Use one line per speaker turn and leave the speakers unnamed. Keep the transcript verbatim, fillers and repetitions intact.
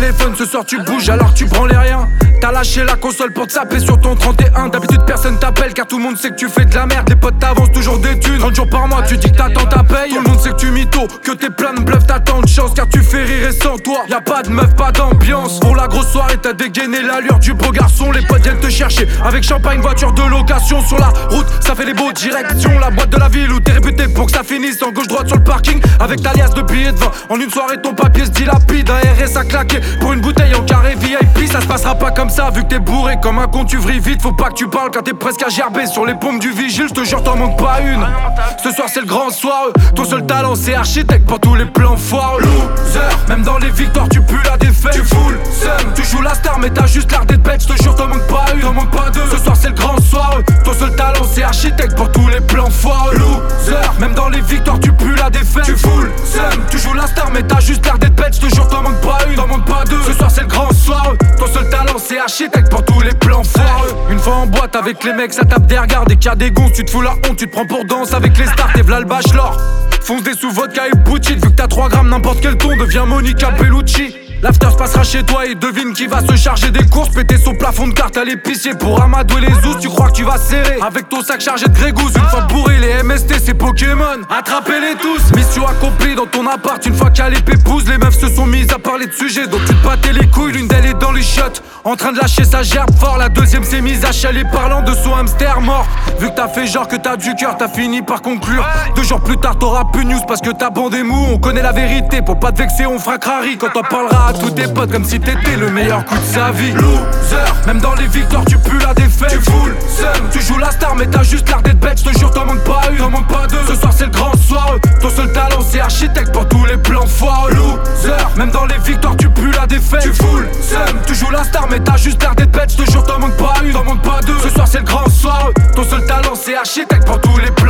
téléphone, ce soir tu bouges alors que tu branlais rien. T'as lâché la console pour te saper sur ton trente et un. D'habitude personne t'appelle car tout le monde sait que tu fais de la merde. Les potes t'avancent toujours des thunes, trente jours par mois tu dis que t'attends ta paye. Tout le monde sait que tu mytho, que t'es plein de bluff, t'attends de chance. Car tu fais rire et sans toi, y'a pas de meuf, pas d'ambiance. Pour la grosse soirée t'as dégainé l'allure du beau garçon. Les potes viennent te chercher avec champagne, voiture de location. Sur la route, ça fait les beaux directions. La boîte de la ville où t'es réputé pour que ça finisse en gauche-droite sur le parking. Avec ta liasse de billets de vin, en une soirée ton papier se dilapide. Un R S à claquer pour une bouteille en carré V I P. Ça se passera pas comme ça vu que t'es bourré comme un con, tu vrilles vite. Faut pas que tu parles car t'es presque à gerber sur les pompes du vigile. Je te jure t'en manques pas une. Ce soir c'est le grand soir. Ton seul talent c'est architecte pour tous les plans foireux. Loser, même dans les victoires tu pues la défaite. Tu fous le seum, tu joues la star mais t'as juste l'air d'être bête. Je te jure t'en manques pas une, t'en manques pas deux. Ce soir c'est le grand soir. Ton seul talent c'est architecte pour tous les plans foireux. Loser, même dans les victoires tu pues la défaite. Tu fous le seum, tu joues la star mais t'as juste l'air d'être bête. Je te jure t'en manques pas une, t'en manques pas deux. Ce soir c'est le grand soir. Ton seul talent c'est architecte pour tous les plans foireux. Une fois en boîte avec les mecs ça tape des regards. Dès qu'il y a des gonzes tu te fous la honte, tu te prends pour danse avec les stars. T'es v'là le bachelor. Fonce des sous vodka et boutique. Vu que t'as trois grammes n'importe quel ton devient Monica Bellucci. L'after se passera chez toi et devine qui va se charger des courses. Péter son plafond de carte à l'épicier pour amadouer les ous. Tu crois que tu vas serrer avec ton sac chargé de grégousse. Une fois bourré les M S T c'est Pokémon, attrapez-les tous. Mission accomplie dans ton appart une fois qu'il y a les pépouses. Les meufs se sont mises à parler de sujets donc tu te battais les couilles. L'une d'elles est dans les shots en train de lâcher sa gerbe fort. La deuxième s'est mise à chialer parlant de son hamster mort. Vu que t'as fait genre que t'as du cœur, t'as fini par conclure. Deux jours plus tard t'auras plus news parce que ta bande est mou. On connaît la vérité, pour pas te vexer on fera crari. Quand t'en parleras à tous tes potes comme si t'étais le meilleur coup de sa vie. Loser, même dans les victoires tu pues la défaite. Tu fous le seum, tu joues la star mais t'as juste l'air d'être bête. Je te jure t'en manques pas une, t'en manques pas deux. Ce soir c'est le grand soir. Ton seul talent c'est architecte pour tous les plans foireux. Loser, même dans les victoires tu pues la défaite. Tu fous le seum, tu joues la star mais t'as juste l'air d'être bête. Je te jure t'en manques pas une, t'en manques pas deux. Ce soir c'est le grand soir. Ton seul talent c'est architecte pour tous les plans